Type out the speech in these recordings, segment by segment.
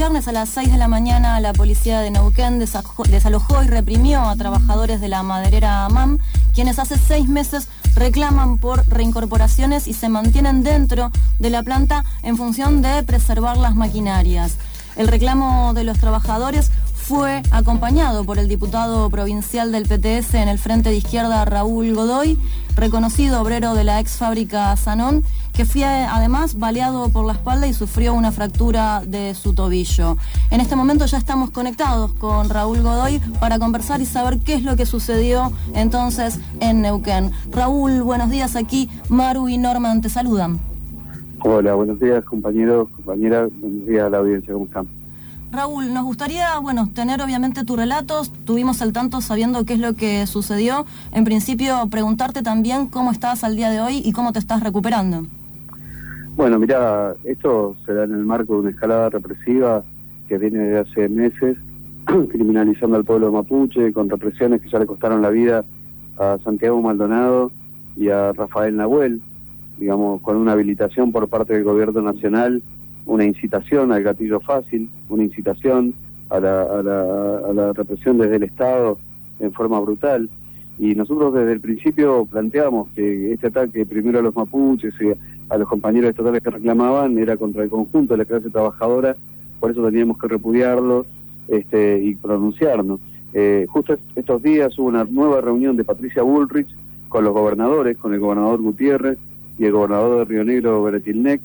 viernes a las 6 de la mañana la policía de Neuquén desalojó y reprimió a trabajadores de la maderera AMAM, quienes hace 6 meses reclaman por reincorporaciones y se mantienen dentro de la planta en función de preservar las maquinarias. El reclamo de los trabajadores fue acompañado por el diputado provincial del PTS en el Frente de Izquierda, Raúl Godoy, reconocido obrero de la ex fábrica Sanón, que fue además baleado por la espalda y sufrió una fractura de su tobillo. En este momento ya estamos conectados con Raúl Godoy para conversar y saber qué es lo que sucedió entonces en Neuquén. Raúl, buenos días, aquí Maru y Norman te saludan. Hola, buenos días compañeros, compañeras, buenos días a la audiencia, ¿cómo están? Raúl, nos gustaría, tener obviamente tu relato, estuvimos al tanto sabiendo qué es lo que sucedió. En principio, preguntarte también cómo estás al día de hoy y cómo te estás recuperando. Bueno, mirá, esto se da en el marco de una escalada represiva que viene de hace meses, criminalizando al pueblo mapuche, con represiones que ya le costaron la vida a Santiago Maldonado y a Rafael Nahuel, digamos, con una habilitación por parte del gobierno nacional, una incitación al gatillo fácil, una incitación a la represión desde el Estado en forma brutal. Y nosotros desde el principio planteamos que este ataque primero a los mapuches y a los compañeros estatales que reclamaban era contra el conjunto de la clase trabajadora, por eso teníamos que repudiarlo y pronunciarnos. Justo estos días hubo una nueva reunión de Patricia Bullrich con los gobernadores, con el gobernador Gutiérrez y el gobernador de Río Negro, Beretilnec,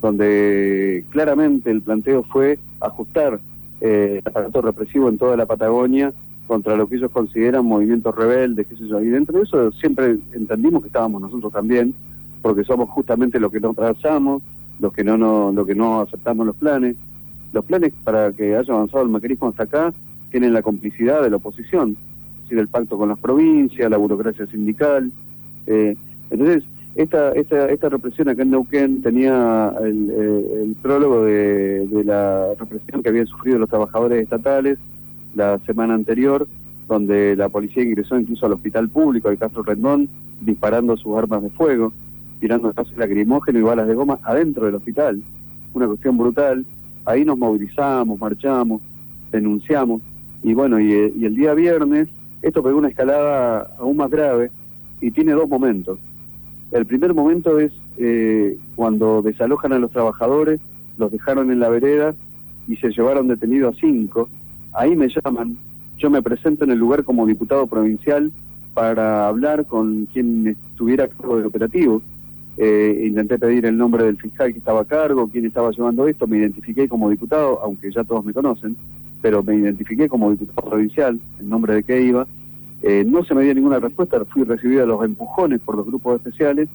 donde claramente el planteo fue ajustar el aparato represivo en toda la Patagonia contra lo que ellos consideran movimientos rebeldes, qué sé yo. Y dentro de eso siempre entendimos que estábamos nosotros también, porque somos justamente los que no trazamos, los que no aceptamos los planes. Los planes para que haya avanzado el macrismo hasta acá tienen la complicidad de la oposición, es decir, el pacto con las provincias, la burocracia sindical. Entonces, esta represión acá en Neuquén tenía el prólogo de la represión que habían sufrido los trabajadores estatales la semana anterior, donde la policía ingresó incluso al hospital público de Castro Rendón, disparando sus armas de fuego, tirando gases lacrimógenos y balas de goma adentro del hospital. Una cuestión brutal. Ahí nos movilizamos, marchamos, denunciamos, y bueno, y el día viernes esto pegó una escalada aún más grave y tiene 2 momentos. El primer momento es cuando desalojan a los trabajadores, los dejaron en la vereda y se llevaron detenidos a 5. Ahí me llaman, yo me presento en el lugar como diputado provincial para hablar con quien estuviera a cargo del operativo. Intenté pedir el nombre del fiscal que estaba a cargo, quién estaba llevando esto, me identifiqué como diputado, aunque ya todos me conocen, pero me identifiqué como diputado provincial, el nombre de qué iba. No se me dio ninguna respuesta, fui recibido a los empujones por los grupos especiales,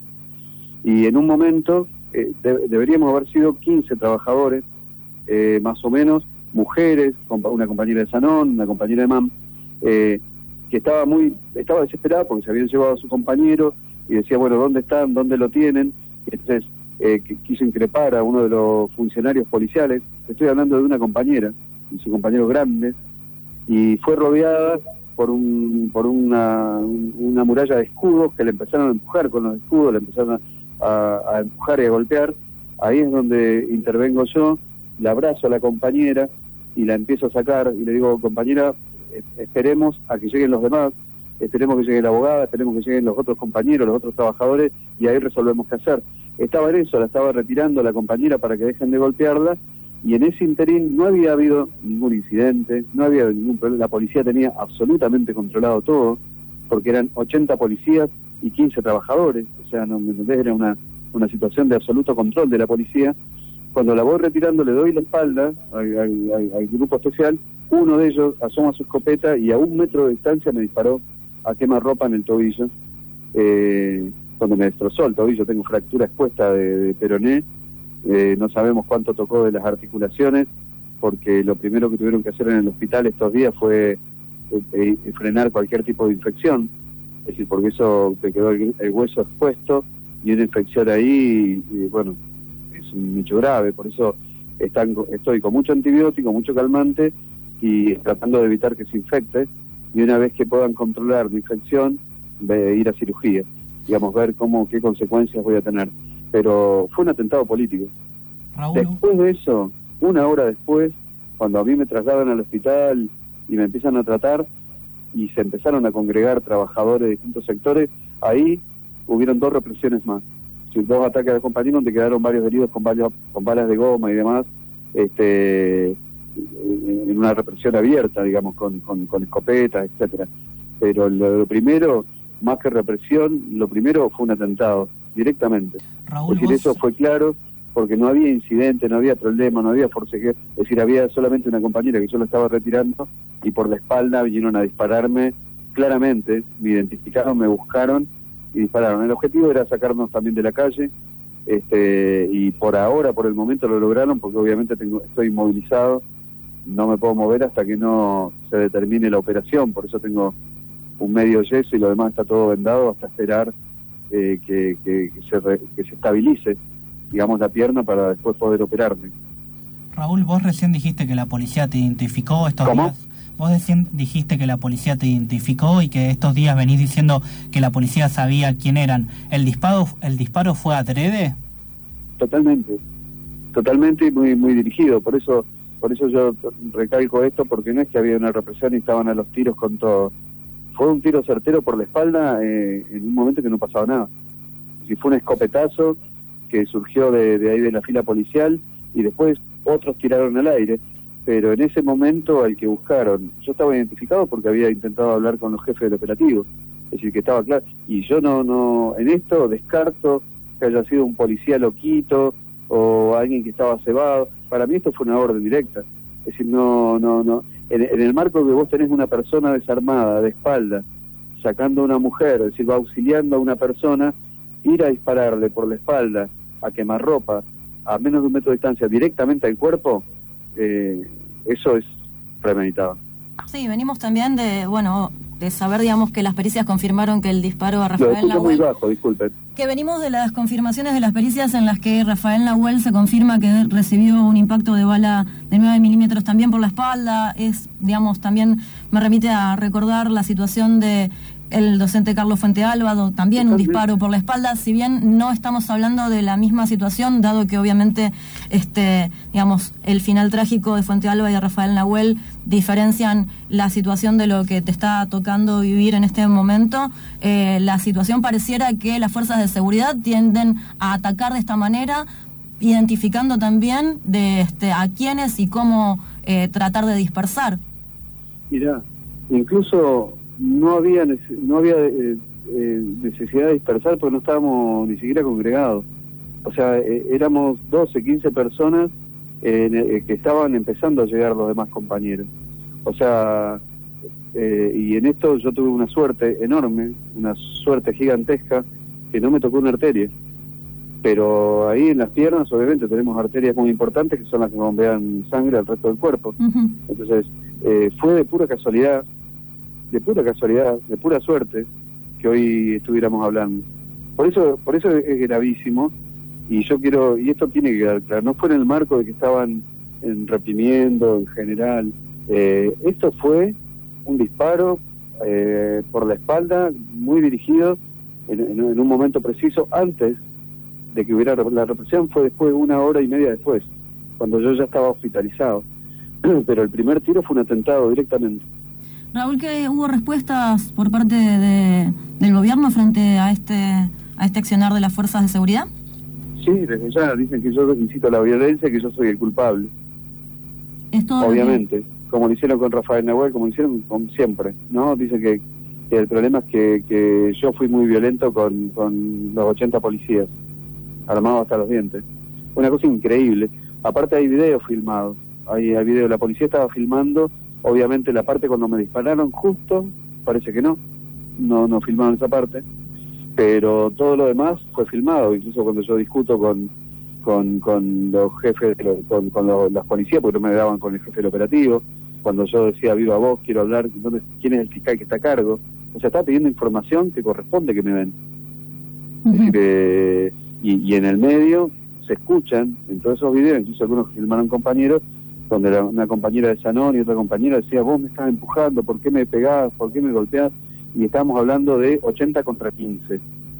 y en un momento deberíamos haber sido 15 trabajadores, más o menos, mujeres, una compañera de Sanón, una compañera de MAM, que estaba desesperada porque se habían llevado a su compañero, y decía, bueno, ¿dónde están? ¿Dónde lo tienen? Y entonces quiso increpar a uno de los funcionarios policiales. Estoy hablando de una compañera y su compañero grande, y fue rodeada por una muralla de escudos que le empezaron a empujar con los escudos, le empezaron a empujar y a golpear. Ahí es donde intervengo yo, la abrazo a la compañera y la empiezo a sacar y le digo, compañera, esperemos a que lleguen los demás, esperemos que llegue la abogada, esperemos que lleguen los otros compañeros, los otros trabajadores, y ahí resolvemos qué hacer. Estaba en eso, la estaba retirando a la compañera para que dejen de golpearla, y en ese interín no había habido ningún incidente, no había habido ningún problema. La policía tenía absolutamente controlado todo, porque eran 80 policías y 15 trabajadores, o sea, no me entendés, era una situación de absoluto control de la policía. Cuando la voy retirando, le doy la espalda al grupo especial, uno de ellos asoma su escopeta y a 1 metro de distancia me disparó a quemarropa en el tobillo, cuando me destrozó el tobillo. Tengo fractura expuesta de peroné, no sabemos cuánto tocó de las articulaciones, porque lo primero que tuvieron que hacer en el hospital estos días fue frenar cualquier tipo de infección, es decir, porque eso te quedó el hueso expuesto y una infección ahí, y bueno, es un hecho grave. Por eso estoy con mucho antibiótico, mucho calmante, y tratando de evitar que se infecte, y una vez que puedan controlar la infección, ir a cirugía, digamos, ver qué consecuencias voy a tener. Pero fue un atentado político. Raúl. Después de eso, 1 hora después, Cuando a mí me trasladan al hospital y me empiezan a tratar y se empezaron a congregar trabajadores de distintos sectores, ahí hubieron 2 represiones más. 2 ataques al compañero donde quedaron varios heridos con balas de goma y demás, en una represión abierta, digamos, con escopetas, etcétera. Pero lo primero, más que represión, lo primero fue un atentado, directamente. Raúl, es decir, eso fue claro, porque no había incidente, no había problema, no había forcejeo. Es decir, había solamente una compañera que yo la estaba retirando y por la espalda vinieron a dispararme claramente, me identificaron, me buscaron y dispararon. El objetivo era sacarnos también de la calle, y por ahora, por el momento lo lograron, porque obviamente estoy inmovilizado, no me puedo mover hasta que no se determine la operación, por eso tengo un medio yeso y lo demás está todo vendado hasta esperar que se estabilice, digamos, la pierna para después poder operarme. Raúl, vos recién dijiste que la policía te identificó estos ¿Cómo? días. Vos recién dijiste que la policía te identificó y que estos días venís diciendo que la policía sabía quién eran. ¿El disparo fue adrede? Totalmente y muy dirigido. Por eso yo recalco esto, porque no es que había una represión y estaban a los tiros con todo. Fue un tiro certero por la espalda en un momento que no pasaba nada. Si fue un escopetazo que surgió de ahí de la fila policial y después otros tiraron al aire, pero en ese momento al que buscaron, yo estaba identificado porque había intentado hablar con los jefes del operativo, es decir, que estaba claro, y yo no en esto descarto que haya sido un policía loquito o alguien que estaba cebado. Para mí esto fue una orden directa, es decir, no, en el marco que vos tenés una persona desarmada de espalda, sacando a una mujer, es decir, va auxiliando a una persona, ir a dispararle por la espalda, a quemarropa, a menos de 1 metro de distancia, directamente al cuerpo, eso es premeditado. Sí, venimos también de saber, digamos, que las pericias confirmaron que el disparo a Rafael Nahuel... muy bajo, disculpen. Que venimos de las confirmaciones de las pericias en las que Rafael Nahuel se confirma que recibió un impacto de bala de 9 milímetros también por la espalda. También me remite a recordar la situación de el docente Carlos Fuentealba, también un disparo por la espalda, si bien no estamos hablando de la misma situación, dado que obviamente el final trágico de Fuentealba y de Rafael Nahuel diferencian la situación de lo que te está tocando vivir en este momento. La situación pareciera que las fuerzas de seguridad tienden a atacar de esta manera, identificando también a quiénes y cómo tratar de dispersar. Mirá, incluso no había necesidad de dispersar porque no estábamos ni siquiera congregados. O sea, éramos 12, 15 personas que estaban empezando a llegar los demás compañeros. O sea, y en esto yo tuve una suerte enorme, una suerte gigantesca, que no me tocó una arteria. Pero ahí en las piernas, obviamente, tenemos arterias muy importantes que son las que bombean sangre al resto del cuerpo. Uh-huh. Entonces, fue de pura casualidad, de pura suerte, que hoy estuviéramos hablando. Por eso es gravísimo, y esto tiene que quedar claro, no fue en el marco de que estaban reprimiendo en general, esto fue un disparo por la espalda, muy dirigido, en un momento preciso, antes de que hubiera la represión, fue después, 1 hora y media después, cuando yo ya estaba hospitalizado. Pero el primer tiro fue un atentado directamente. Raúl, ¿que hubo respuestas por parte del gobierno frente a este accionar de las fuerzas de seguridad? Sí, desde ya dicen que yo incito a la violencia y que yo soy el culpable. ¿Esto obviamente, como lo hicieron con Rafael Nahuel, como lo hicieron con siempre, ¿no? Dicen que el problema es que yo fui muy violento con los 80 policías, armados hasta los dientes. Una cosa increíble. Aparte hay videos filmados, hay videos, la policía estaba filmando. Obviamente la parte cuando me dispararon justo, parece que no filmaron esa parte, pero todo lo demás fue filmado, incluso cuando yo discuto con los jefes, con las policías, porque no me daban con el jefe del operativo, cuando yo decía viva voz, quiero hablar, quién es el fiscal que está a cargo, o sea, estaba pidiendo información que corresponde que me den. Uh-huh. Es decir, y en el medio se escuchan, en todos esos videos, incluso algunos que filmaron compañeros, donde una compañera de Sanón y otra compañera decía, vos me estás empujando, ¿por qué me pegás? ¿Por qué me golpeás? Y estábamos hablando de 80 contra 15.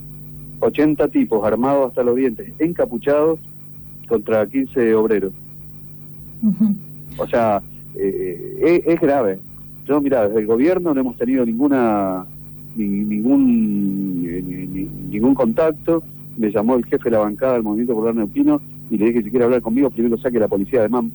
80 tipos armados hasta los dientes, encapuchados, contra 15 obreros. Uh-huh. O sea, es grave. Yo, mira, desde el gobierno no hemos tenido ningún contacto. Me llamó el jefe de la bancada del Movimiento Popular Neuquino y le dije que si quiere hablar conmigo, primero saque la policía de MAM.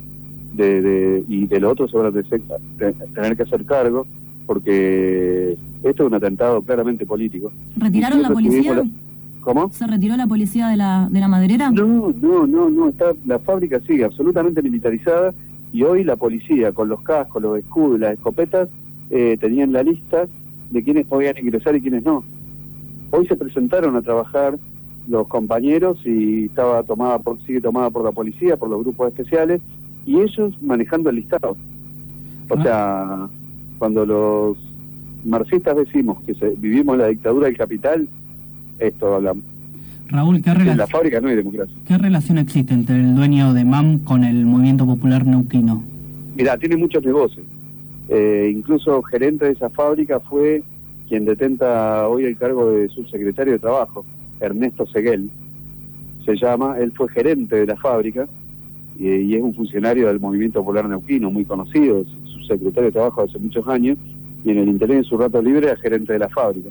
Y de lo otro se van a tener que hacer cargo, porque esto es un atentado claramente político. ¿Retiraron la policía? ¿Cómo? ¿Se retiró la policía de la maderera? No, la fábrica sigue absolutamente militarizada, y hoy la policía, con los cascos, los escudos y las escopetas, tenían la lista de quiénes podían ingresar y quiénes no. Hoy se presentaron a trabajar los compañeros y sigue tomada por la policía, por los grupos especiales, y ellos manejando el listado. O sea, cuando los marxistas decimos que vivimos la dictadura del capital, esto hablamos. Raúl, en la fábrica no hay democracia. ¿Qué relación existe entre el dueño de MAM con el Movimiento Popular Neuquino? Mirá, tiene muchos negocios. Incluso gerente de esa fábrica fue quien detenta hoy el cargo de subsecretario de Trabajo, Ernesto Seguel se llama. Él fue gerente de la fábrica y es un funcionario del Movimiento Popular Neuquino, muy conocido, es subsecretario de Trabajo hace muchos años, y en el interés de su rato libre era gerente de la fábrica.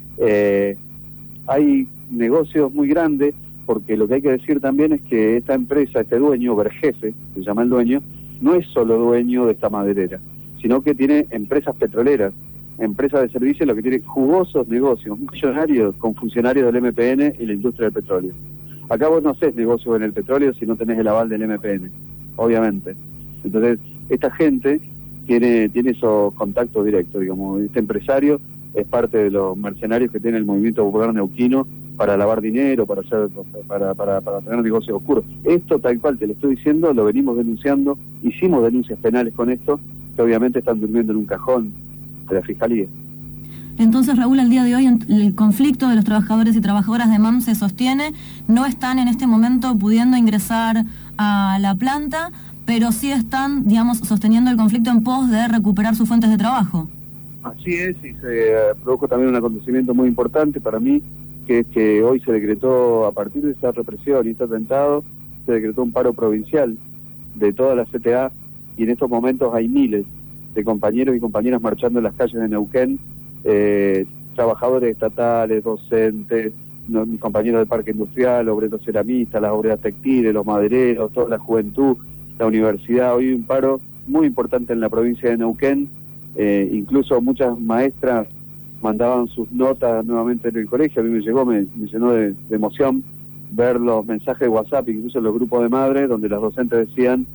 Hay negocios muy grandes, porque lo que hay que decir también es que esta empresa, este dueño, Vergese, se llama el dueño, no es solo dueño de esta maderera, sino que tiene empresas petroleras, empresas de servicios, lo que tiene jugosos negocios millonarios con funcionarios del MPN y la industria del petróleo. Acá vos no hacés negocios en el petróleo si no tenés el aval del MPN, obviamente. Entonces, esta gente tiene esos contactos directos, digamos. Este empresario es parte de los mercenarios que tiene el Movimiento Popular Neuquino para lavar dinero, para tener negocios oscuros. Esto, tal cual te lo estoy diciendo, lo venimos denunciando, hicimos denuncias penales con esto, que obviamente están durmiendo en un cajón de la Fiscalía. Entonces, Raúl, al día de hoy el conflicto de los trabajadores y trabajadoras de MAM se sostiene, no están en este momento pudiendo ingresar a la planta, pero sí están, digamos, sosteniendo el conflicto en pos de recuperar sus fuentes de trabajo. Así es, y se produjo también un acontecimiento muy importante para mí, que es que hoy se decretó, a partir de esta represión y este atentado, se decretó un paro provincial de toda la CTA, y en estos momentos hay miles de compañeros y compañeras marchando en las calles de Neuquén, trabajadores estatales, docentes, mis compañeros del parque industrial, obreros ceramistas, las obreras textiles, los madereros, toda la juventud, la universidad. Hoy hay un paro muy importante en la provincia de Neuquén, incluso muchas maestras mandaban sus notas nuevamente en el colegio. A mí me llenó de emoción ver los mensajes de WhatsApp, incluso en los grupos de madres, donde las docentes decían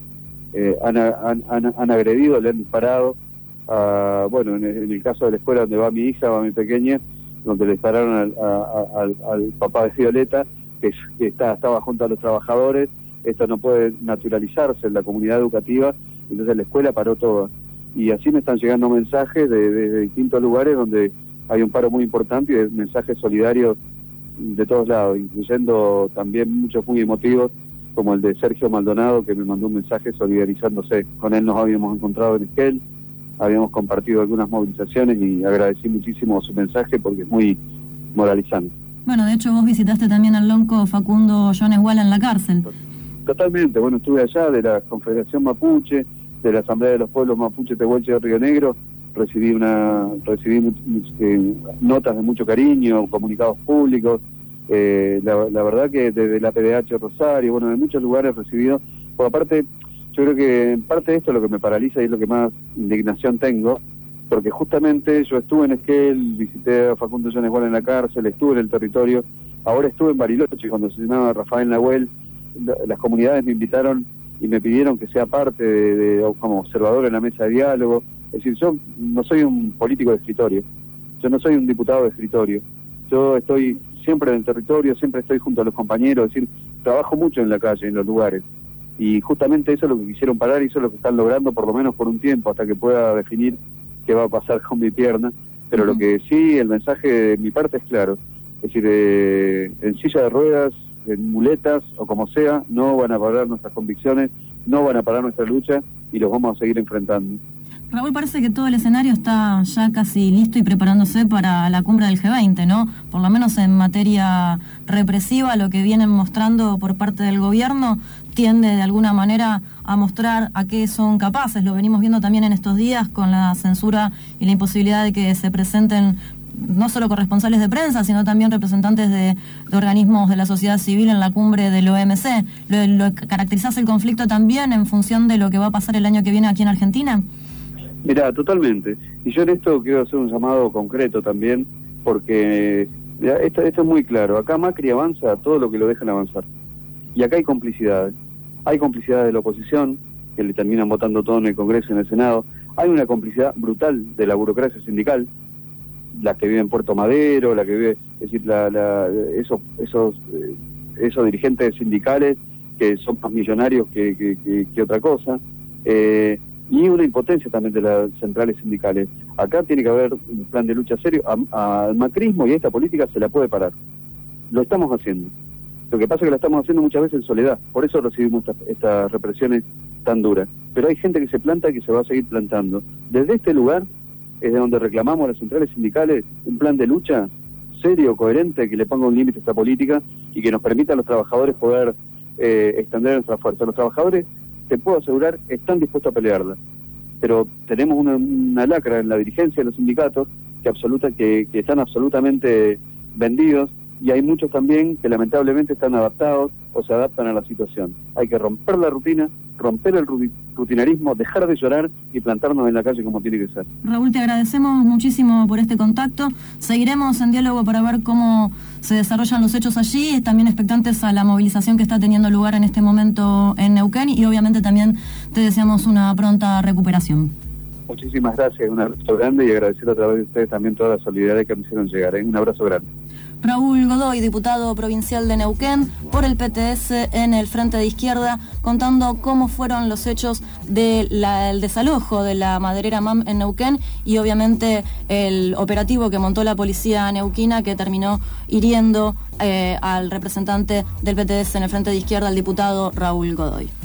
han agredido, le han disparado. Bueno, en el caso de la escuela donde va mi hija, va mi pequeña, donde le dispararon al papá de Violeta, que estaba junto a los trabajadores. Esto no puede naturalizarse en la comunidad educativa, entonces la escuela paró toda. Y así me están llegando mensajes de distintos lugares donde hay un paro muy importante, y de mensajes solidarios de todos lados, incluyendo también muchos muy emotivos, como el de Sergio Maldonado, que me mandó un mensaje solidarizándose. Con él nos habíamos encontrado en Esquel, habíamos compartido algunas movilizaciones, y agradecí muchísimo su mensaje porque es muy moralizante. Bueno, de hecho vos visitaste también al lonco Facundo Jones Walla en la cárcel. Totalmente, bueno, estuve allá de la Confederación Mapuche, de la Asamblea de los Pueblos Mapuche Tehuelche de Río Negro, recibí notas de mucho cariño, comunicados públicos, la verdad que desde la PDH Rosario, bueno, de muchos lugares recibido. Por aparte, yo creo que en parte esto es lo que me paraliza y es lo que más indignación tengo, porque justamente yo estuve en Esquel, visité a Facundo Jones Walla en la cárcel, estuve en el territorio, ahora estuve en Bariloche cuando se llamaba Rafael Nahuel. Las comunidades me invitaron y me pidieron que sea parte como observador en la mesa de diálogo. Es decir, yo no soy un político de escritorio, yo no soy un diputado de escritorio, yo estoy siempre en el territorio, siempre estoy junto a los compañeros, es decir, trabajo mucho en la calle, en los lugares, y justamente eso es lo que quisieron parar, y eso es lo que están logrando por lo menos por un tiempo, hasta que pueda definir qué va a pasar con mi pierna. Pero lo que sí, el mensaje de mi parte es claro, es decir, en silla de ruedas, en muletas o como sea, no van a parar nuestras convicciones, no van a parar nuestra lucha, y los vamos a seguir enfrentando. Raúl, parece que todo el escenario está ya casi listo y preparándose para la cumbre del G20, ¿no? Por lo menos en materia represiva, lo que vienen mostrando por parte del gobierno tiende de alguna manera a mostrar a qué son capaces. Lo venimos viendo también en estos días con la censura y la imposibilidad de que se presenten no solo corresponsales de prensa, sino también representantes de organismos de la sociedad civil en la cumbre del OMC. ¿Lo caracterizás el conflicto también en función de lo que va a pasar el año que viene aquí en Argentina? Mirá, totalmente. Y yo en esto quiero hacer un llamado concreto también, porque esto es muy claro. Acá Macri avanza todo lo que lo dejan avanzar. Y acá hay complicidades. Hay complicidades de la oposición, que le terminan votando todo en el Congreso y en el Senado. Hay una complicidad brutal de la burocracia sindical, la que vive en Puerto Madero, la que vive, es decir, esos dirigentes sindicales que son más millonarios que otra cosa. Y una impotencia también de las centrales sindicales. Acá tiene que haber un plan de lucha serio. Al macrismo y a esta política se la puede parar. Lo estamos haciendo. Lo que pasa es que la estamos haciendo muchas veces en soledad. Por eso recibimos estas represiones tan duras. Pero hay gente que se planta y que se va a seguir plantando. Desde este lugar es de donde reclamamos a las centrales sindicales un plan de lucha serio, coherente, que le ponga un límite a esta política y que nos permita a los trabajadores poder extender nuestra fuerza. Los trabajadores, te puedo asegurar, están dispuestos a pelearla, pero tenemos una lacra en la dirigencia de los sindicatos que están absolutamente vendidos, y hay muchos también que lamentablemente están adaptados o se adaptan a la situación. Hay que romper la rutina, romper el rutinarismo, dejar de llorar y plantarnos en la calle como tiene que ser. Raúl, te agradecemos muchísimo por este contacto. Seguiremos en diálogo para ver cómo se desarrollan los hechos allí, también expectantes a la movilización que está teniendo lugar en este momento en Neuquén, y obviamente también te deseamos una pronta recuperación. Muchísimas gracias, un abrazo grande, y agradecer a través de ustedes también toda la solidaridad que me hicieron llegar. Un abrazo grande. Raúl Godoy, diputado provincial de Neuquén por el PTS en el Frente de Izquierda, contando cómo fueron los hechos del desalojo de la maderera MAM en Neuquén y obviamente el operativo que montó la policía neuquina, que terminó hiriendo al representante del PTS en el Frente de Izquierda, el diputado Raúl Godoy.